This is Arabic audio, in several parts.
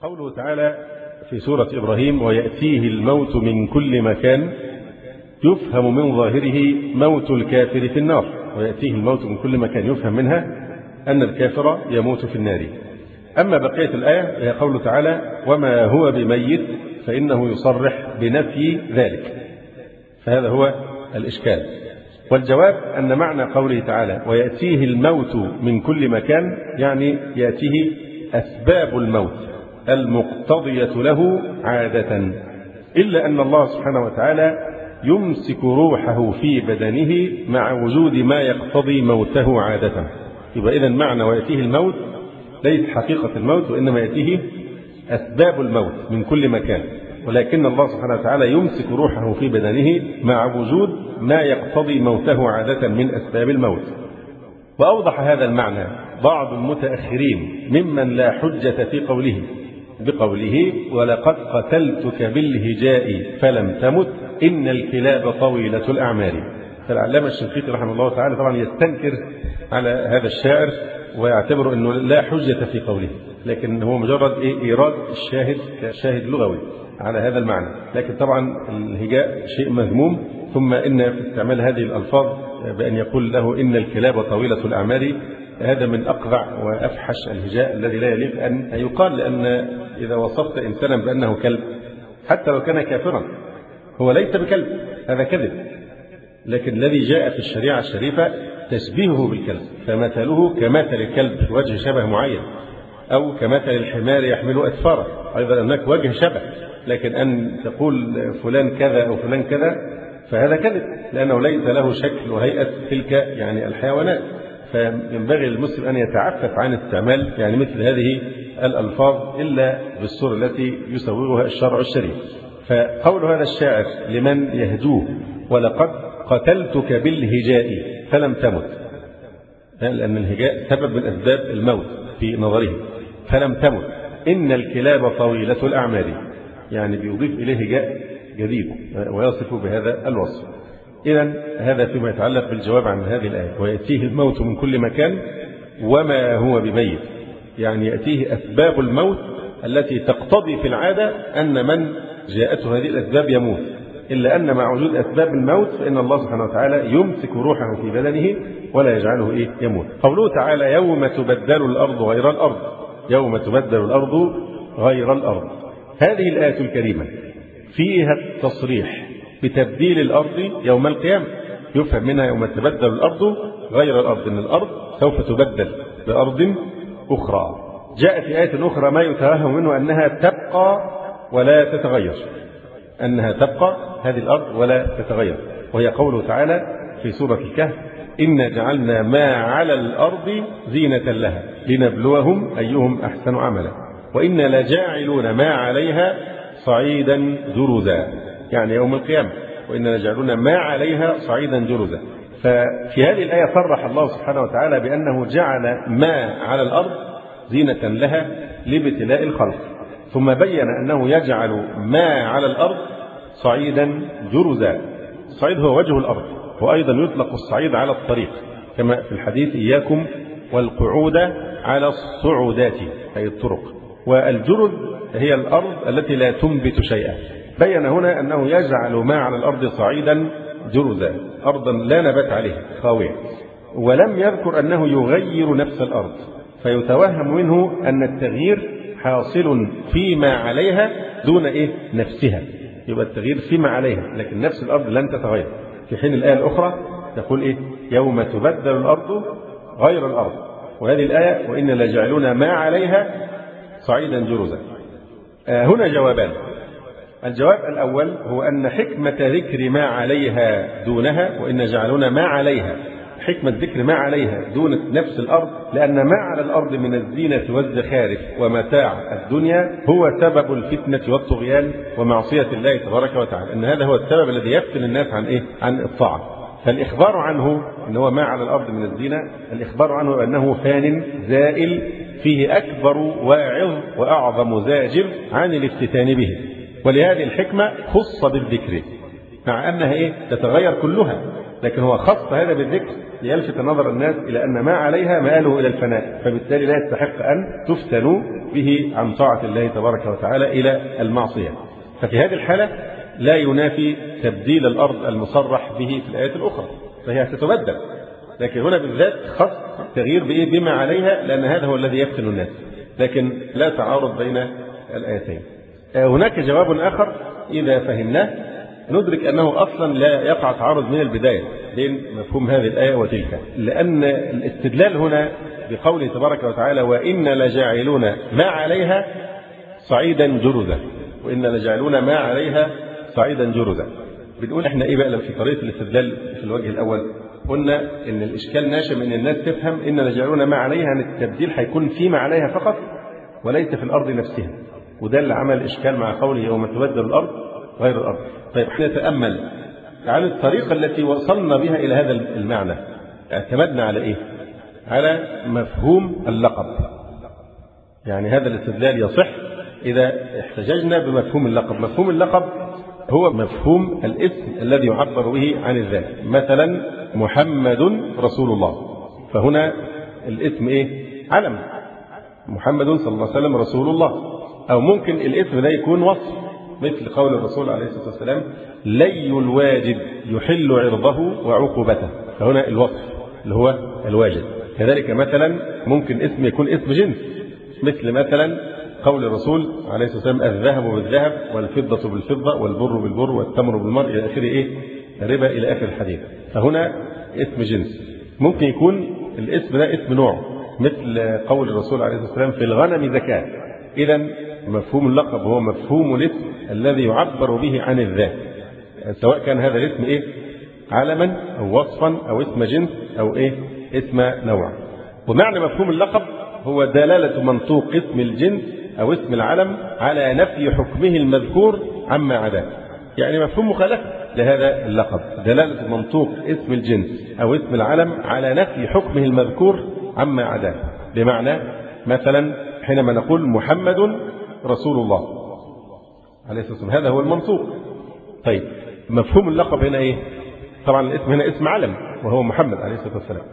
قوله تعالى في سورة إبراهيم: ويأتيه الموت من كل مكان، يفهم من ظاهره موت الكافر في النار. ويأتيه الموت من كل مكان يفهم منها أن الكافر يموت في النار. أما بقية الآية هي قوله تعالى: وما هو بميت، فإنه يصرح بنفي ذلك. فهذا هو الإشكال. والجواب أن معنى قوله تعالى: ويأتيه الموت من كل مكان، يعني يأتيه أسباب الموت المقتضية له عادة، إلا أن الله سبحانه وتعالى يمسك روحه في بدنه مع وجود ما يقتضي موته عادة. يبقى إذن معنى ويأتيه الموت ليس حقيقة الموت، وإنما يأتيه أسباب الموت من كل مكان، ولكن الله سبحانه وتعالى يمسك روحه في بدنه مع وجود ما يقتضي موته عادة من أسباب الموت. وأوضح هذا المعنى بعض المتأخرين ممن لا حجة في قوله بقوله: ولقد قتلتك بالهجاء فلم تمت إن الكلاب طويلة الأعمار. فالعلامة الشنقيطي رحمه الله تعالى طبعا يستنكر على هذا الشاعر ويعتبر أنه لا حجة في قوله، لكن هو مجرد إيراد الشاهد كشاهد لغوي على هذا المعنى. لكن طبعا الهجاء شيء مذموم، ثم إن في استعمال هذه الألفاظ بأن يقول له إن الكلاب طويلة الأعمار، هذا من أقذع وأفحش الهجاء الذي لا يليق أن يقال، لأن إذا وصفت إنسانا بأنه كلب حتى لو كان كافرا هو ليس بكلب، هذا كذب. لكن الذي جاء في الشريعة الشريفة تشبيهه بالكلب، فمثله كمثل الكلب في وجه شبه معين، أو كمثل الحمار يحمل أسفارا، أيضا هناك وجه شبه. لكن أن تقول فلان كذا أو فلان كذا فهذا كذب، لأنه ليس له شكل وهيئة تلك يعني الحيوانات. فينبغي للمسلم أن يتعفف عن استعمال يعني مثل هذه الألفاظ إلا بالصورة التي يسوغها الشرع الشريف. فقول هذا الشاعر لمن يهدوه: ولقد قتلتك بالهجاء فلم تمت، لأن الهجاء سبب من أسباب الموت في نظره، فلم تمت إن الكلاب طويلة الأعمار، يعني بيضيف إليه هجاء جديد ويصف بهذا الوصف. إذن هذا فيما يتعلق بالجواب عن هذه الآية: ويأتيه الموت من كل مكان وما هو بميت، يعني يأتيه أسباب الموت التي تقتضي في العادة أن من جاءته هذه الأسباب يموت، إلا أن مع وجود أسباب الموت فإن الله سبحانه وتعالى يمسك روحه في بدنه ولا يجعله يموت. قوله تعالى: يوم تبدل الأرض غير الأرض، يوم تبدل الأرض غير الأرض. هذه الآية الكريمة فيها التصريح بتبديل الأرض يوم القيامة، يفهم منها يوم تبدل الأرض غير الأرض، إن الأرض سوف تبدل بأرض أخرى. جاء في آية أخرى ما يتوهم منه أنها تبقى ولا تتغير، أنها تبقى هذه الأرض ولا تتغير، وهي قوله تعالى في سورة الكهف: إنا جعلنا ما على الأرض زينة لها لنبلوهم أيهم أحسن عملا وإنا لجاعلون ما عليها صعيدا جرزا، يعني يوم القيامة وإنا لجاعلون ما عليها صعيدا جرزا. ففي هذه الآية صرح الله سبحانه وتعالى بأنه جعل ما على الأرض زينة لها لابتلاء الخلق، ثم بين أنه يجعل ما على الأرض صعيدا جرزا. الصعيد هو وجه الأرض، وأيضا يطلق الصعيد على الطريق، كما في الحديث: إياكم والقعود على الصعودات، أي الطرق. والجرز هي الأرض التي لا تنبت شيئا. بين هنا أنه يجعل ما على الأرض صعيدا جرزا، أرضا لا نبات عليها خاوية، ولم يذكر أنه يغير نفس الأرض، فيتوهم منه أن التغيير حاصل فيما عليها دون نفسها، يبقى التغيير فيما عليها لكن نفس الأرض لن تتغير. في حين الآية الأخرى تقول يوم تبدل الأرض غير الأرض، وهذه الآية: وإن لجعلون ما عليها صعيدا جرزا. هنا جوابان. الجواب الأول هو أن حكمة ذكر ما عليها دونها، وإن جعلون ما عليها، حكمة ذكر ما عليها دون نفس الأرض، لأن ما على الأرض من الزينة والزخارف ومتاع الدنيا هو سبب الفتنة والطغيان ومعصية الله تبارك وتعالى، أن هذا هو السبب الذي يفتن الناس عن الطاعة. فالإخبار عنه أن هو ما على الأرض من الزينة، الإخبار عنه أنه فان زائل فيه أكبر واعظ وأعظم زاجر عن الافتتان به، ولهذه الحكمة خص بالذكر، مع أنها تتغير كلها، لكن هو خص هذا بالذكر ليلفت نظر الناس إلى أن ما عليها مآله إلى الفناء، فبالتالي لا يستحق أن تفتنوا به عن طاعة الله تبارك وتعالى إلى المعصية. ففي هذه الحالة لا ينافي تبديل الأرض المصرح به في الآيات الأخرى، فهي ستبدل، لكن هنا بالذات خص التغيير بإيه؟ بما عليها، لأن هذا هو الذي يفتن الناس، لكن لا تعارض بين الآيتين. هناك جواب آخر إذا فهمناه ندرك أنه أصلا لا يقع تعارض من البداية بين مفهوم هذه الآية وتلك، لأن الاستدلال هنا بقوله تبارك وتعالى وإن لجاعلون ما عليها صعيدا جرذا، وإن لجاعلون ما عليها صعيدا جرذا. بنقول احنا ايه بقى في طريقة الاستدلال في الوجه الأول؟ قلنا ان الإشكال ناشئ من الناس تفهم إن لجاعلون ما عليها أن التبديل هيكون فيما عليها فقط وليس في الأرض نفسها، وده اللي عمل إشكال مع قوله يوم تبدل الأرض غير الأرض. طيب احنا نتأمل عن الطريقة التي وصلنا بها إلى هذا المعنى، اعتمدنا على إيه؟ على مفهوم اللقب. يعني هذا الاستدلال يصح إذا احتججنا بمفهوم اللقب. مفهوم اللقب هو مفهوم الاسم الذي يعبر به عن الذات. مثلا محمد رسول الله، فهنا الاسم إيه؟ علم، محمد صلى الله عليه وسلم رسول الله. أو ممكن الاسم ده يكون وصف، مثل قول الرسول عليه الصلاة والسلام لي الواجد يحل عرضه وعقوبته، فهنا الوصف اللي هو الواجد. كذلك مثلا ممكن اسم يكون اسم جنس، مثل مثلا قول الرسول عليه الصلاة والسلام الذهب بالذهب والفضة بالفضة والبر بالبر والتمر بالمر إلى آخر إيه؟ الربا إلى آخر الحديث. فهنا اسم جنس. ممكن يكون الاسم ده اسم نوع، مثل قول الرسول عليه الصلاة والسلام في الغنم زكاة. إذن مفهوم اللقب هو مفهوم الاسم الذي يعبر به عن الذات، سواء كان هذا الاسم إيه؟ علما أو وصفا أو اسم جنس أو إيه؟ اسم نوع. ومعنى مفهوم اللقب هو دلالة منطوق اسم الجنس أو اسم العلم على نفي حكمه المذكور عما عداه. يعني مفهوم مخالفة لهذا اللقب، دلالة منطوق اسم الجنس أو اسم العلم على نفي حكمه المذكور عما عداه. بمعنى مثلا حينما نقول محمد رسول الله عليه الصلاة والسلام، هذا هو المنطوق. طيب مفهوم اللقب هنا إيه؟ طبعا الاسم هنا اسم علم وهو محمد عليه الصلاة والسلام،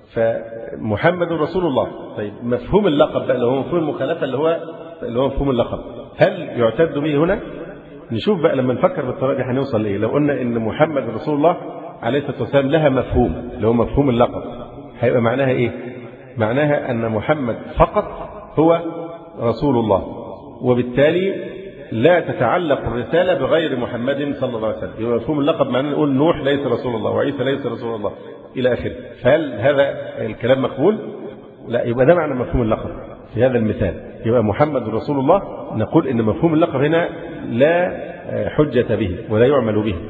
فمحمد رسول الله. طيب مفهوم اللقب بقى اللي هو مفهوم المخالفة اللي هو مفهوم اللقب، هل يعتد به هنا؟ نشوف بقى لما نفكر بالطريقة دي هنوصل لإيه. لو قلنا إن محمد رسول الله عليه الصلاة والسلام لها مفهوم اللي هو مفهوم اللقب، هيبقى معناها إيه؟ معناها أن محمد فقط هو رسول الله، وبالتالي لا تتعلق الرسالة بغير محمد صلى الله عليه وسلم. يبقى مفهوم اللقب معناه نقول نوح ليس رسول الله وعيسى ليس رسول الله إلى آخره. فهل هذا الكلام مقبول؟ لا. يبقى ده معنى مفهوم اللقب في هذا المثال، يبقى محمد رسول الله. نقول إن مفهوم اللقب هنا لا حجة به ولا يعمل به.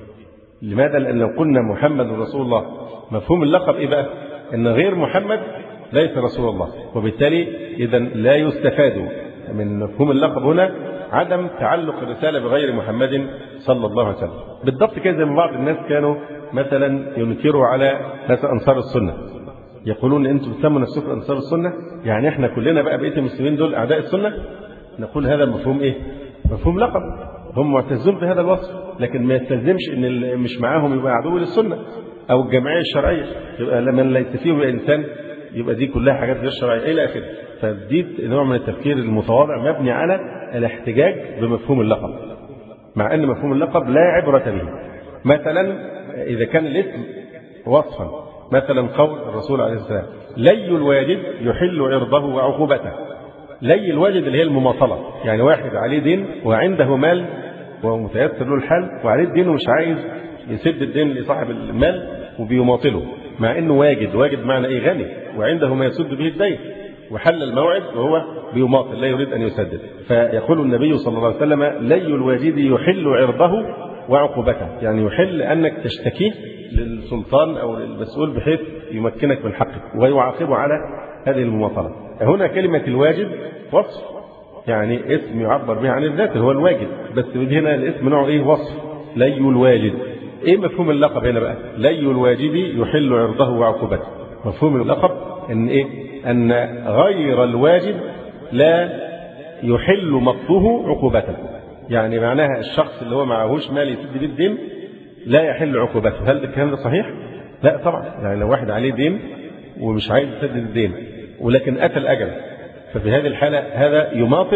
لماذا؟ لأن لو قلنا محمد رسول الله مفهوم اللقب إيه بقى؟ إن غير محمد ليس رسول الله، وبالتالي إذا لا يستفاد من مفهوم اللقب هنا عدم تعلق الرسالة بغير محمد صلى الله عليه وسلم. بالضبط كده زي ما بعض الناس كانوا مثلا ينكروا على ناس أنصار السنة، يقولون أنتم تسموا نفسكم أنصار السنة، يعني إحنا كلنا بقى بقية المسلمين دول أعداء السنة. نقول هذا مفهوم إيه؟ مفهوم لقب. هم معتزون بهذا الوصف، لكن ما يستلزمش إن اللي مش معاهم يبقى عدو للسنة أو الجمعية الشرعية، يبقى لما ليس فيه إنسان يبقى دي كلها حاجات غير شرعية إلى آخره. فدي نوع من التفكير المتواضع مبني على الاحتجاج بمفهوم اللقب، مع أن مفهوم اللقب لا عبرة به. مثلا إذا كان الاسم وصفا، مثلا قول الرسول عليه السلام لي الواجد يحل عرضه وعقوبته. لي الواجد اللي هي المماطلة، يعني واحد عليه دين وعنده مال ومتيسر له الحال وعليه الدين ومش عايز يسد الدين لصاحب المال وبيماطله، مع انه واجد معنى ايه؟ غني وعنده ما يسد به الدين، وحل الموعد وهو بيماطل لا يريد ان يسدد. فيقول النبي صلى الله عليه وسلم لي الواجد يحل عرضه وعقوبته، يعني يحل انك تشتكيه للسلطان او للمسؤول بحيث يمكنك من حقك ويعاقبه على هذه المماطله. هنا كلمه الواجد وصف، يعني اسم يعبر به عن الذات هو الواجد، بس هنا الاسم نوعه ايه؟ وصف. لي الواجد. ايه مفهوم اللقب هنا بقى؟ لي الواجد يحل عرضه وعقوبته. مفهوم اللقب ان ايه؟ ان غير الواجد لا يحل مقته عقوبته. يعني معناها الشخص اللي هو معهوش مال يسد بيه الدين لا يحل عقوبته. هل الكلام ده صحيح؟ لا طبعا. يعني لو واحد عليه دين ومش عايز يسدد الدين ولكن أتى الأجل، ففي هذه الحالة هذا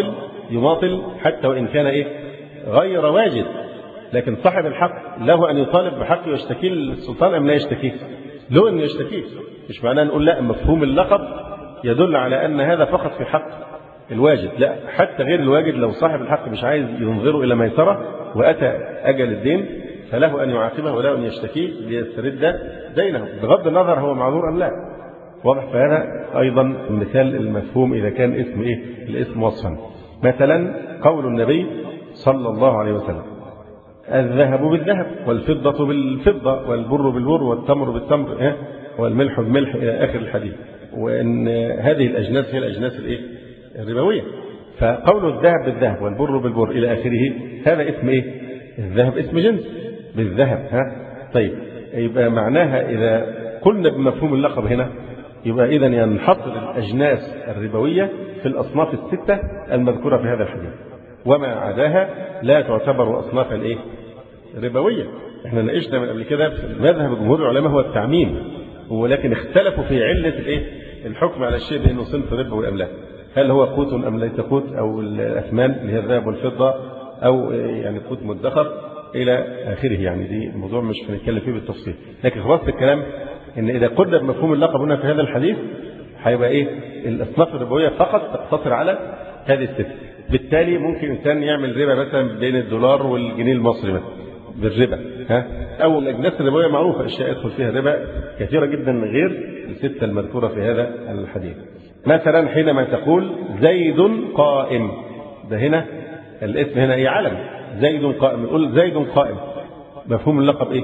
يماطل حتى وإن كان غير واجد، لكن صاحب الحق له أن يطالب بحقه ويشتكي للسلطان أم لا يشتكيه؟ له أن يشتكيه. مش معناه نقول لا مفهوم اللقب يدل على أن هذا فقط في حق الواجد، لا، حتى غير الواجد لو صاحب الحق مش عايز ينظره إلى ميسرة وأتى أجل الدين فله أن يعاقبه وله أن يشتكيه ليسترد دينه بغض النظر هو معذور أم لا. واضح؟ فهذا أيضا مثال المفهوم إذا كان اسم الاسم وصفا. مثلا قول النبي صلى الله عليه وسلم: الذهب بالذهب والفضة بالفضة والبر بالبر والتمر بالتمر والملح بالملح إلى آخر الحديث، وأن هذه الأجناس هي الأجناس الربوية. فقول الذهب بالذهب والبر بالبر إلى آخره هذا اسم الذهب اسم جنس بالذهب. طيب، يبقى معناها إذا قلنا بمفهوم اللقب هنا يبقى إذا ينحصر الأجناس الربوية في الأصناف الستة المذكورة في هذا الحديث، وما عداها لا تعتبر أصنافا ربوية. احنا ناقشنا من قبل كده في مذهب جمهور العلماء هو التعميم، ولكن اختلفوا في علة الحكم على الشيء بأنه صنف ربوي أم لا، هل هو قوت أم ليس قوت، أو الأثمان اللي هي الذهب والفضة، أو يعني قوت مدخر إلى آخره. يعني دي الموضوع مش هنتكلم فيه بالتفصيل، لكن خلاصة الكلام إن إذا قلنا بمفهوم اللقب هنا في هذا الحديث هيبقى الأصناف الربوية فقط تقتصر على هذه الستة. بالتالي ممكن إنسان يعمل ربا مثلا بين الدولار والجنيه المصري مثلا بالربا، أو الأجناس الربوية معروفة أشياء يدخل فيها ربا كثيرة جدا غير الستة المذكورة في هذا الحديث. مثلا حينما تقول زيد قائم، ده هنا الاسم هنا علم، زيد قائم، نقول زيد قائم، مفهوم اللقب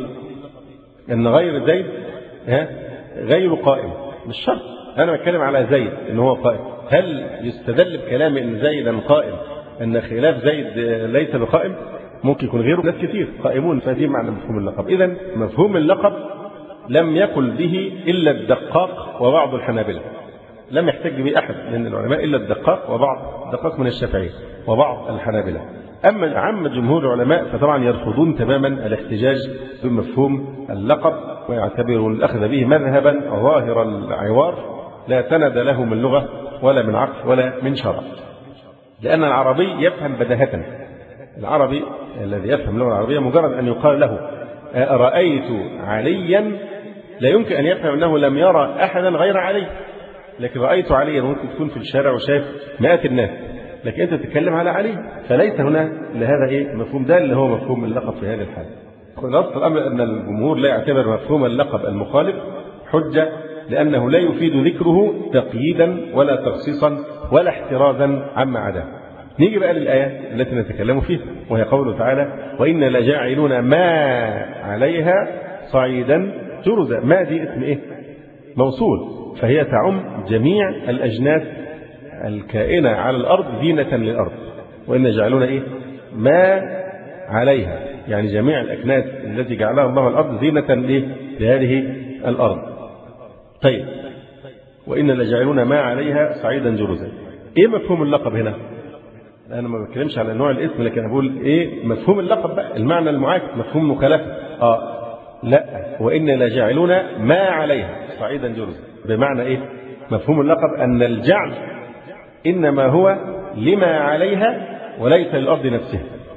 ان غير زيد غير قائم، مش شرط انا بتكلم على زيد ان هو قائم. هل يستدل بكلام ان زيدا قائم ان خلاف زيد ليس بقائم؟ ممكن يكون غيره ناس كثير قائمون، فدي معنى مفهوم اللقب. اذا مفهوم اللقب لم يقل به الا الدقاق وبعض الحنابلة، لم يحتج به أحد من العلماء إلا الدقاق وبعض الدقاق من الشافعية وبعض الحنابلة. أما عامة جمهور العلماء فطبعا يرفضون تماما الاحتجاج بمفهوم اللقب، ويعتبرون الأخذ به مذهبا ظاهر العوار لا سند له من لغة ولا من عقل ولا من شرع، لأن العربي يفهم بداهة. العربي الذي يفهم اللغة العربية مجرد أن يقال له رأيت عليا لا يمكن أن يفهم أنه لم يرى أحدا غير علي، لكن رأيت عليا ممكن تكون في الشارع وشايف مئات الناس، لكن أنت تتكلم على علي، فليس هنا لهذا مفهوم ده اللي هو مفهوم اللقب في هذه الحالة. خلاصة الأمر أن الجمهور لا يعتبر مفهوم اللقب المخالف حجة، لأنه لا يفيد ذكره تقييدا ولا تخصيصا ولا احترازا عما عداه. نيجي بقى للآية التي نتكلم فيها، وهي قوله تعالى: وإن لجاعلون ما عليها صعيدا جرزا. ما دي اسم موصول، فهي تعم جميع الأجناس الكائنة على الأرض زينة للأرض. وإن جعلون ما عليها، يعني جميع الأكناس التي جعلها الله الأرض زينة لهذه الأرض. طيب، وإن لجعلون ما عليها صعيدا جرزا. مفهوم اللقب هنا؟ أنا ما بتكلمش على نوع الاسم، لكن أقول مفهوم اللقب بقى، المعنى المعاكس، مفهوم مخالفة. لا، وإن لجعلون ما عليها صعيدا جرزا، بمعنى مفهوم اللقب أن الجعل إنما هو لما عليها وليس للأرض نفسها.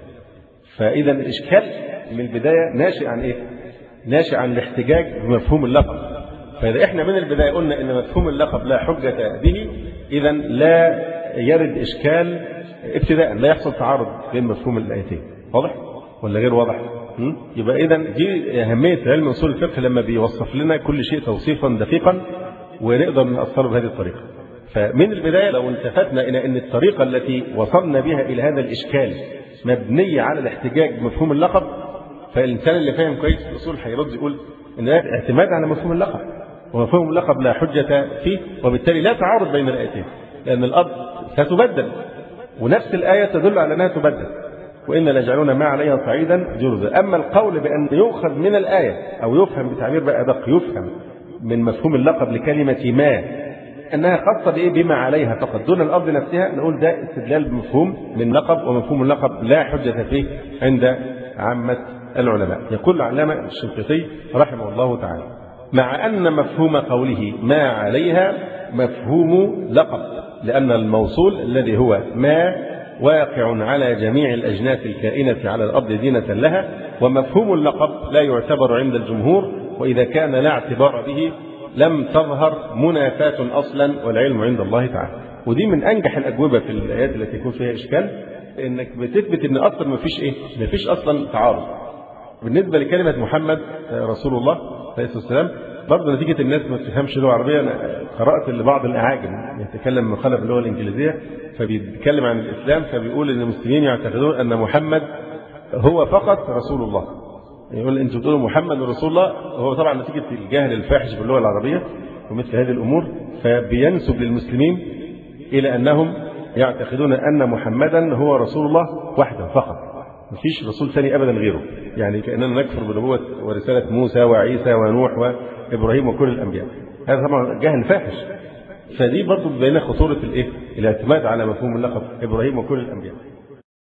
فإذا الإشكال من البداية ناشئ عن ناشئ عن الاحتجاج بمفهوم اللقب. فإذا إحنا من البداية قلنا إن مفهوم اللقب لا حجة به، إذا لا يرد إشكال ابتداء، لا يحصل تعارض بين مفهوم الآيتين. واضح ولا غير واضح؟ يبقى إذا دي أهمية علم أصول الفقه لما بيوصف لنا كل شيء توصيفا دقيقا ونقدر نأثره بهذه الطريقة. فمن البداية لو التفتنا إلى أن الطريقة التي وصلنا بها إلى هذا الإشكال مبنية على الاحتجاج بمفهوم اللقب، فالإنسان اللي فاهم كويس الأصول هيرد يقول إن اعتماد على مفهوم اللقب، ومفهوم اللقب لا حجة فيه، وبالتالي لا تعارض بين الآيتين، لأن الأرض ستبدل ونفس الآية تدل على أنها تبدل. وإن لجعلون ما عليها صعيدا جرزا. أما القول بأن يؤخذ من الآية أو يفهم بتعبير بقى أدق، يفهم من مفهوم اللقب لكلمة ما أنها خاصة بما عليها فقط دون الأرض نفسها، نقول ده استدلال بمفهوم من لقب، ومفهوم اللقب لا حجة فيه عند عامة العلماء. يقول العلامة الشنقيطي رحمه الله تعالى: مع أن مفهوم قوله ما عليها مفهوم لقب، لأن الموصول الذي هو ما واقع على جميع الأجناس الكائنة على الأرض دينة لها، ومفهوم اللقب لا يعتبر عند الجمهور، وإذا كان لا اعتبار به لم تظهر منافاة أصلا، والعلم عند الله تعالى. ودي من أنجح الأجوبة في الآيات التي يكون فيها إشكال، إنك بتثبت إن أصلا ما فيش أصلا تعارض. بالنسبة لكلمة محمد رسول الله عليه الصلاة والسلام، برضه نتيجة الناس ما تفهمش اللغة العربية، أنا قرأت لبعض الأعاجم يتكلم مخالف باللغة الإنجليزية، فبيتكلم عن الإسلام، فبيقول إن المسلمين يعتقدون أن محمد هو فقط رسول الله. يقول أنتم تقولوا محمد رسول الله، هو طبعا نتيجة الجهل الفاحش باللغة العربية ومثل هذه الأمور، فبينسب للمسلمين إلى أنهم يعتقدون أن محمدا هو رسول الله وحده فقط، مفيش رسول ثاني أبدا غيره، يعني كأننا نكفر بنبوة ورسالة موسى وعيسى ونوح وإبراهيم وكل الأنبياء. هذا طبعا جهل فاحش. فدي برضو بين خطورة الاعتماد على مفهوم اللقب إبراهيم وكل الأنبياء.